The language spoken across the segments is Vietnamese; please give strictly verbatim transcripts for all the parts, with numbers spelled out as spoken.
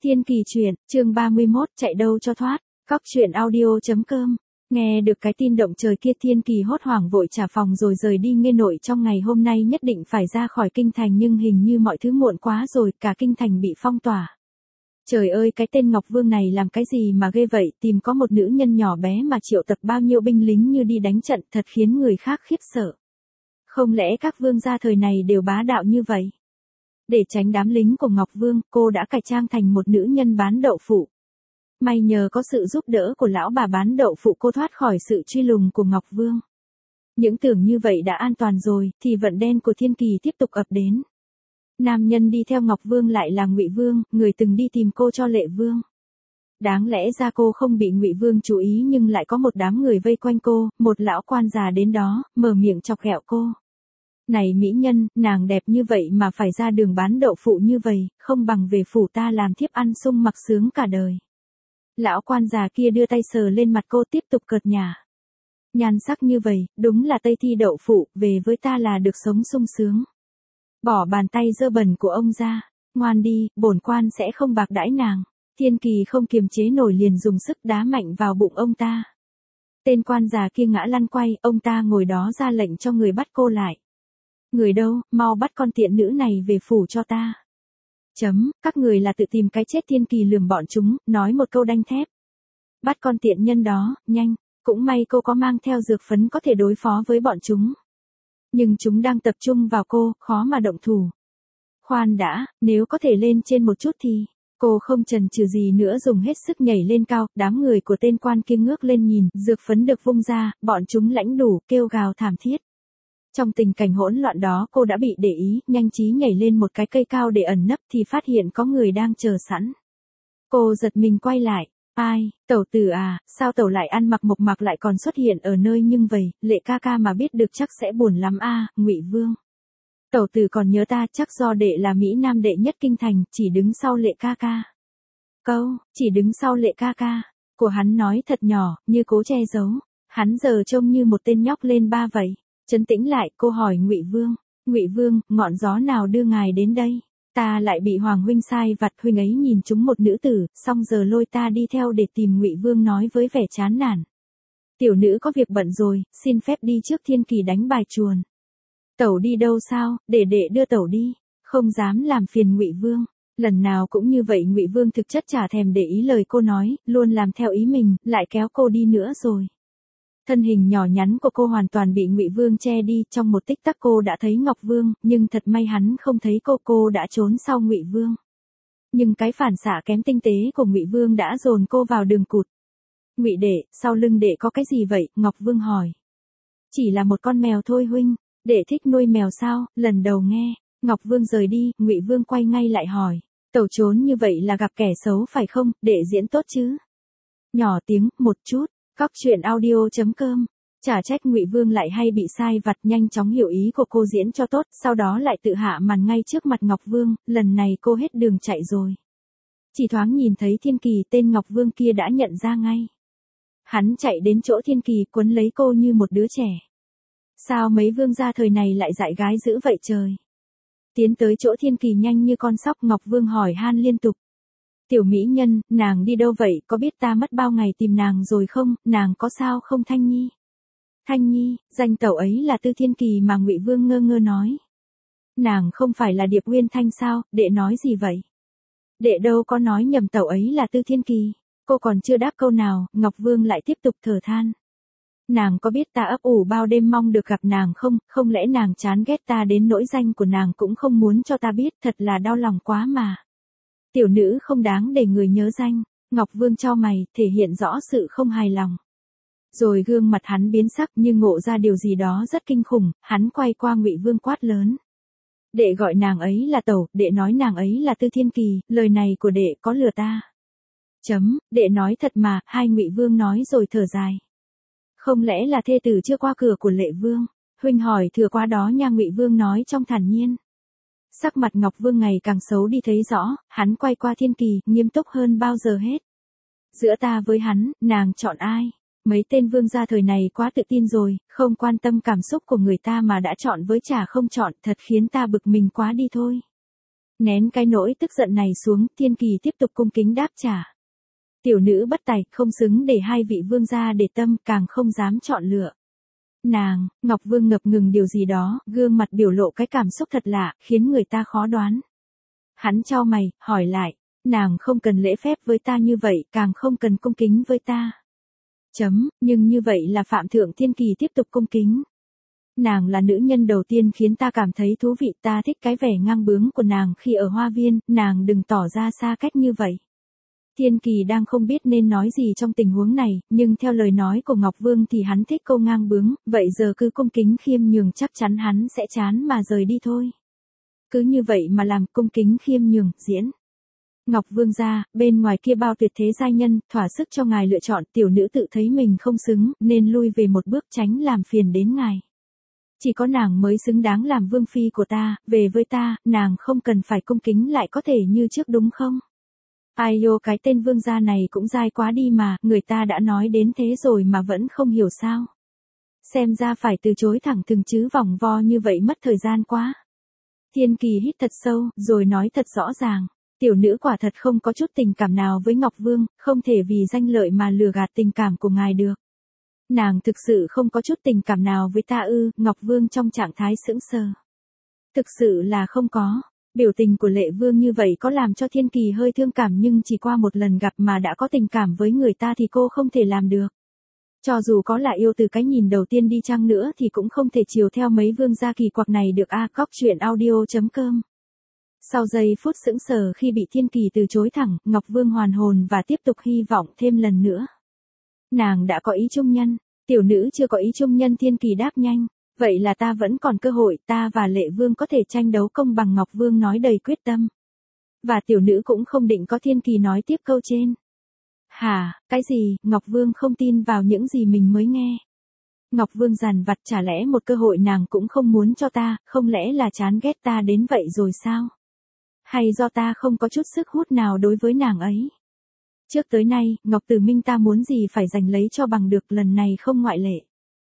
Thiên Kỳ truyện, chương ba mươi mốt, chạy đâu cho thoát. Cóc truyện audio chấm com. Nghe được cái tin động trời kia, Thiên Kỳ hốt hoảng vội trả phòng rồi rời đi Nghê Nội. Trong ngày hôm nay nhất định phải ra khỏi kinh thành, nhưng hình như mọi thứ muộn quá rồi, cả kinh thành bị phong tỏa. Trời ơi, cái tên Ngọc Vương này làm cái gì mà ghê vậy, tìm có một nữ nhân nhỏ bé mà triệu tập bao nhiêu binh lính như đi đánh trận, thật khiến người khác khiếp sợ. Không lẽ các vương gia thời này đều bá đạo như vậy? Để tránh đám lính của Ngọc Vương, cô đã cải trang thành một nữ nhân bán đậu phụ. May nhờ có sự giúp đỡ của lão bà bán đậu phụ, cô thoát khỏi sự truy lùng của Ngọc Vương. Những tưởng như vậy đã an toàn rồi, thì vận đen của Thiên Kỳ tiếp tục ập đến. Nam nhân đi theo Ngọc Vương lại là Ngụy Vương, người từng đi tìm cô cho Lệ Vương. Đáng lẽ ra cô không bị Ngụy Vương chú ý, nhưng lại có một đám người vây quanh cô, một lão quan già đến đó, mở miệng chọc ghẹo cô. Này mỹ nhân, nàng đẹp như vậy mà phải ra đường bán đậu phụ như vậy, không bằng về phủ ta làm thiếp ăn sung mặc sướng cả đời. Lão quan già kia đưa tay sờ lên mặt cô, tiếp tục cợt nhả. Nhan sắc như vậy, đúng là tây thi đậu phụ, về với ta là được sống sung sướng. Bỏ bàn tay dơ bẩn của ông ra, ngoan đi, bổn quan sẽ không bạc đãi nàng. Thiên Kỳ không kiềm chế nổi liền dùng sức đá mạnh vào bụng ông ta. Tên quan già kia ngã lăn quay, ông ta ngồi đó ra lệnh cho người bắt cô lại. Người đâu, mau bắt con tiện nữ này về phủ cho ta. Chấm, các người là tự tìm cái chết. Thiên Kỳ lườm bọn chúng, nói một câu đanh thép. Bắt con tiện nhân đó, nhanh, cũng may cô có mang theo dược phấn có thể đối phó với bọn chúng. Nhưng chúng đang tập trung vào cô, khó mà động thủ. Khoan đã, nếu có thể lên trên một chút thì... Cô không chần chừ gì nữa, dùng hết sức nhảy lên cao, đám người của tên quan kia ngước lên nhìn, dược phấn được vung ra, bọn chúng lãnh đủ, kêu gào thảm thiết. Trong tình cảnh hỗn loạn đó, cô đã bị để ý, nhanh trí nhảy lên một cái cây cao để ẩn nấp thì phát hiện có người đang chờ sẵn. Cô giật mình quay lại, ai, tẩu tử à, sao tẩu lại ăn mặc mộc mạc lại còn xuất hiện ở nơi nhưng vậy, Lệ ca ca mà biết được chắc sẽ buồn lắm a. À, Ngụy Vương. Tẩu tử còn nhớ ta, chắc do đệ là Mỹ Nam đệ nhất kinh thành, chỉ đứng sau Lệ ca ca. Câu, chỉ đứng sau Lệ ca ca, của hắn nói thật nhỏ, như cố che giấu, hắn giờ trông như một tên nhóc lên ba vậy. Trấn tĩnh lại, cô hỏi Ngụy Vương, Ngụy Vương, ngọn gió nào đưa ngài đến đây? Ta lại bị Hoàng huynh sai vặt, huynh ấy nhìn trúng một nữ tử, xong giờ lôi ta đi theo để tìm. Ngụy Vương nói với vẻ chán nản. Tiểu nữ có việc bận rồi, xin phép đi trước. Thiên Kỳ đánh bài chuồn. Tẩu đi đâu sao, để đệ đưa tẩu đi, không dám làm phiền Ngụy Vương. Lần nào cũng như vậy, Ngụy Vương thực chất chả thèm để ý lời cô nói, luôn làm theo ý mình, lại kéo cô đi nữa rồi. Thân hình nhỏ nhắn của cô hoàn toàn bị Ngụy Vương che đi, trong một tích tắc cô đã thấy Ngọc Vương, nhưng thật may hắn không thấy cô, cô đã trốn sau Ngụy Vương. Nhưng cái phản xạ kém tinh tế của Ngụy Vương đã dồn cô vào đường cụt. Ngụy đệ, sau lưng đệ có cái gì vậy? Ngọc Vương hỏi. Chỉ là một con mèo thôi huynh. Đệ thích nuôi mèo sao? Lần đầu nghe. Ngọc Vương rời đi, Ngụy Vương quay ngay lại hỏi. Tẩu trốn như vậy là gặp kẻ xấu phải không? Đệ diễn tốt chứ? Nhỏ tiếng, một chút. Cóc truyện audio chấm com. Chả trách Ngụy Vương lại hay bị sai vặt, nhanh chóng hiểu ý của cô diễn cho tốt, sau đó lại tự hạ màn ngay trước mặt Ngọc Vương, lần này cô hết đường chạy rồi. Chỉ thoáng nhìn thấy Thiên Kỳ, tên Ngọc Vương kia đã nhận ra ngay. Hắn chạy đến chỗ Thiên Kỳ, quấn lấy cô như một đứa trẻ. Sao mấy vương gia thời này lại dại gái dữ vậy trời? Tiến tới chỗ Thiên Kỳ nhanh như con sóc, Ngọc Vương hỏi han liên tục. Tiểu mỹ nhân, nàng đi đâu vậy, có biết ta mất bao ngày tìm nàng rồi không, nàng có sao không Thanh Nhi? Thanh Nhi, danh tẩu ấy là Tư Thiên Kỳ mà. Ngụy Vương ngơ ngơ nói. Nàng không phải là Điệp Uyên Thanh sao, đệ nói gì vậy? Đệ đâu có nói nhầm, tẩu ấy là Tư Thiên Kỳ. Cô còn chưa đáp câu nào, Ngọc Vương lại tiếp tục thở than. Nàng có biết ta ấp ủ bao đêm mong được gặp nàng không, không lẽ nàng chán ghét ta đến nỗi danh của nàng cũng không muốn cho ta biết, thật là đau lòng quá mà. Tiểu nữ không đáng để người nhớ danh. Ngọc Vương chau mày, thể hiện rõ sự không hài lòng. Rồi gương mặt hắn biến sắc, như ngộ ra điều gì đó rất kinh khủng, hắn quay qua Ngụy Vương quát lớn. Đệ gọi nàng ấy là tẩu, đệ nói nàng ấy là Tư Thiên Kỳ, lời này của đệ có lừa ta? Chấm, đệ nói thật mà. Hai Ngụy Vương nói rồi thở dài. Không lẽ là thê tử chưa qua cửa của Lệ Vương? Huynh hỏi thừa quá đó nha. Ngụy Vương nói trong thản nhiên. Sắc mặt Ngọc Vương ngày càng xấu đi thấy rõ, hắn quay qua Thiên Kỳ, nghiêm túc hơn bao giờ hết. Giữa ta với hắn, nàng chọn ai? Mấy tên vương gia thời này quá tự tin rồi, không quan tâm cảm xúc của người ta mà đã chọn với chả không chọn, thật khiến ta bực mình quá đi thôi. Nén cái nỗi tức giận này xuống, Thiên Kỳ tiếp tục cung kính đáp trả. Tiểu nữ bất tài, không xứng để hai vị vương gia để tâm, càng không dám chọn lựa. Nàng, Ngọc Vương ngập ngừng điều gì đó, gương mặt biểu lộ cái cảm xúc thật lạ, khiến người ta khó đoán. Hắn chau mày, hỏi lại, nàng không cần lễ phép với ta như vậy, càng không cần cung kính với ta. Chấm, nhưng như vậy là Phạm Thượng Thiên Kỳ tiếp tục cung kính. Nàng là nữ nhân đầu tiên khiến ta cảm thấy thú vị, ta thích cái vẻ ngang bướng của nàng khi ở hoa viên, nàng đừng tỏ ra xa cách như vậy. Thiên Kỳ đang không biết nên nói gì trong tình huống này, nhưng theo lời nói của Ngọc Vương thì hắn thích câu ngang bướng, vậy giờ cứ cung kính khiêm nhường chắc chắn hắn sẽ chán mà rời đi thôi. Cứ như vậy mà làm cung kính khiêm nhường, diễn. Ngọc Vương gia, bên ngoài kia bao tuyệt thế giai nhân, thỏa sức cho ngài lựa chọn, tiểu nữ tự thấy mình không xứng, nên lui về một bước tránh làm phiền đến ngài. Chỉ có nàng mới xứng đáng làm vương phi của ta, về với ta, nàng không cần phải cung kính lại có thể như trước đúng không? Ai ô cái tên vương gia này cũng dai quá đi mà, người ta đã nói đến thế rồi mà vẫn không hiểu sao. Xem ra phải từ chối thẳng thừng chứ vòng vo như vậy mất thời gian quá. Thiên Kỳ hít thật sâu, rồi nói thật rõ ràng. Tiểu nữ quả thật không có chút tình cảm nào với Ngọc Vương, không thể vì danh lợi mà lừa gạt tình cảm của ngài được. Nàng thực sự không có chút tình cảm nào với ta ư? Ngọc Vương trong trạng thái sững sờ. Thực sự là không có. Biểu tình của Lệ Vương như vậy có làm cho Thiên Kỳ hơi thương cảm, nhưng chỉ qua một lần gặp mà đã có tình cảm với người ta thì cô không thể làm được. Cho dù có là yêu từ cái nhìn đầu tiên đi chăng nữa thì cũng không thể chiều theo mấy vương gia kỳ quặc này được. A Cóc Truyện Audio chấm com. Sau giây phút sững sờ khi bị Thiên Kỳ từ chối thẳng, Ngọc Vương hoàn hồn và tiếp tục hy vọng thêm lần nữa. Nàng đã có ý chung nhân, tiểu nữ chưa có ý chung nhân. Thiên Kỳ đáp nhanh. Vậy là ta vẫn còn cơ hội, ta và Lệ Vương có thể tranh đấu công bằng. Ngọc Vương nói đầy quyết tâm. Và tiểu nữ cũng không định có. Thiên Kỳ nói tiếp câu trên. Hả, cái gì? Ngọc Vương không tin vào những gì mình mới nghe. Ngọc Vương dằn vặt, chả lẽ một cơ hội nàng cũng không muốn cho ta, không lẽ là chán ghét ta đến vậy rồi sao? Hay do ta không có chút sức hút nào đối với nàng ấy? Trước tới nay, Ngọc Tử Minh ta muốn gì phải giành lấy cho bằng được, lần này không ngoại lệ.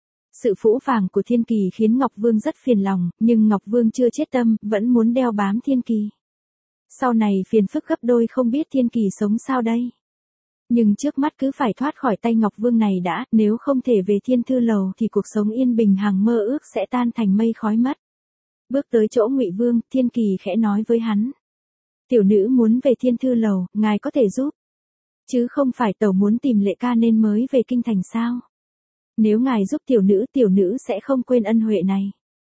Sự phũ phàng của Thiên Kỳ khiến Ngọc Vương rất phiền lòng, nhưng Ngọc Vương chưa chết tâm, vẫn muốn đeo bám Thiên Kỳ. Sau này phiền phức gấp đôi, không biết Thiên Kỳ sống sao đây. Nhưng trước mắt cứ phải thoát khỏi tay Ngọc Vương này đã, nếu không thể về Thiên Thư Lầu thì cuộc sống yên bình hằng mơ ước sẽ tan thành mây khói mất. Bước tới chỗ Ngụy Vương, Thiên Kỳ khẽ nói với hắn. Tiểu nữ muốn về Thiên Thư Lầu, ngài có thể giúp. Chứ không phải tẩu muốn tìm Lệ ca nên mới về kinh thành sao? Nếu ngài giúp tiểu nữ, tiểu nữ sẽ không quên ân huệ này.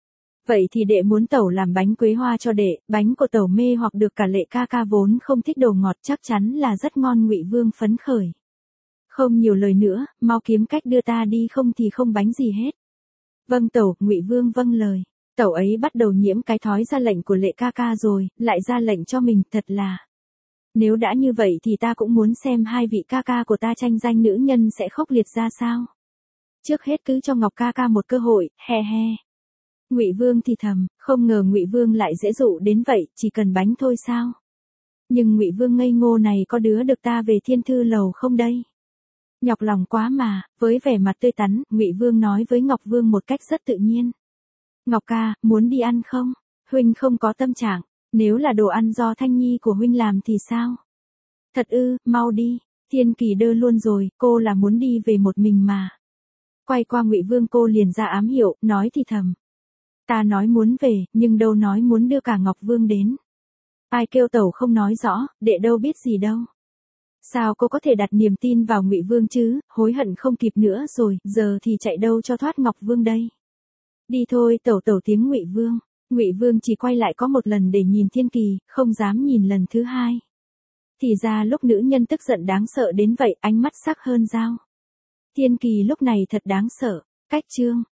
Vậy thì đệ muốn tẩu làm bánh quế hoa cho đệ, bánh của tẩu mê hoặc được cả Lệ ca ca vốn không thích đồ ngọt, chắc chắn là rất ngon. Ngụy Vương phấn khởi. Không nhiều lời nữa, mau kiếm cách đưa ta đi, không thì không bánh gì hết. Vâng tẩu. Ngụy Vương vâng lời. Tẩu ấy bắt đầu nhiễm cái thói ra lệnh của Lệ ca ca rồi, lại ra lệnh cho mình, thật là. Nếu đã như vậy thì ta cũng muốn xem hai vị ca ca của ta tranh giành nữ nhân sẽ khốc liệt ra sao. Trước hết cứ cho Ngọc ca ca một cơ hội, he he. Ngụy Vương thì thầm, không ngờ Ngụy Vương lại dễ dụ đến vậy, chỉ cần bánh thôi sao? Nhưng Ngụy Vương ngây ngô này có đứa được ta về Thiên Thư Lầu không đây? Nhọc lòng quá mà. Với vẻ mặt tươi tắn, Ngụy Vương nói với Ngọc Vương một cách rất tự nhiên. Ngọc ca, muốn đi ăn không? Huynh không có tâm trạng. Nếu là đồ ăn do Thanh Nhi của huynh làm thì sao? Thật ư, mau đi. Thiên Kỳ đơ luôn rồi, cô là muốn đi về một mình mà. Quay qua Ngụy Vương, cô liền ra ám hiệu, nói thì thầm. Ta nói muốn về, nhưng đâu nói muốn đưa cả Ngọc Vương đến. Ai kêu tẩu không nói rõ, đệ đâu biết gì đâu. Sao cô có thể đặt niềm tin vào Ngụy Vương chứ? Hối hận không kịp nữa rồi, giờ thì chạy đâu cho thoát Ngọc Vương đây. Đi thôi tẩu. Tẩu tiếng Ngụy Vương. Ngụy Vương chỉ quay lại có một lần để nhìn Thiên Kỳ, không dám nhìn lần thứ hai. Thì ra lúc nữ nhân tức giận đáng sợ đến vậy, ánh mắt sắc hơn dao. Thiên Kỳ lúc này thật đáng sợ. Cách chương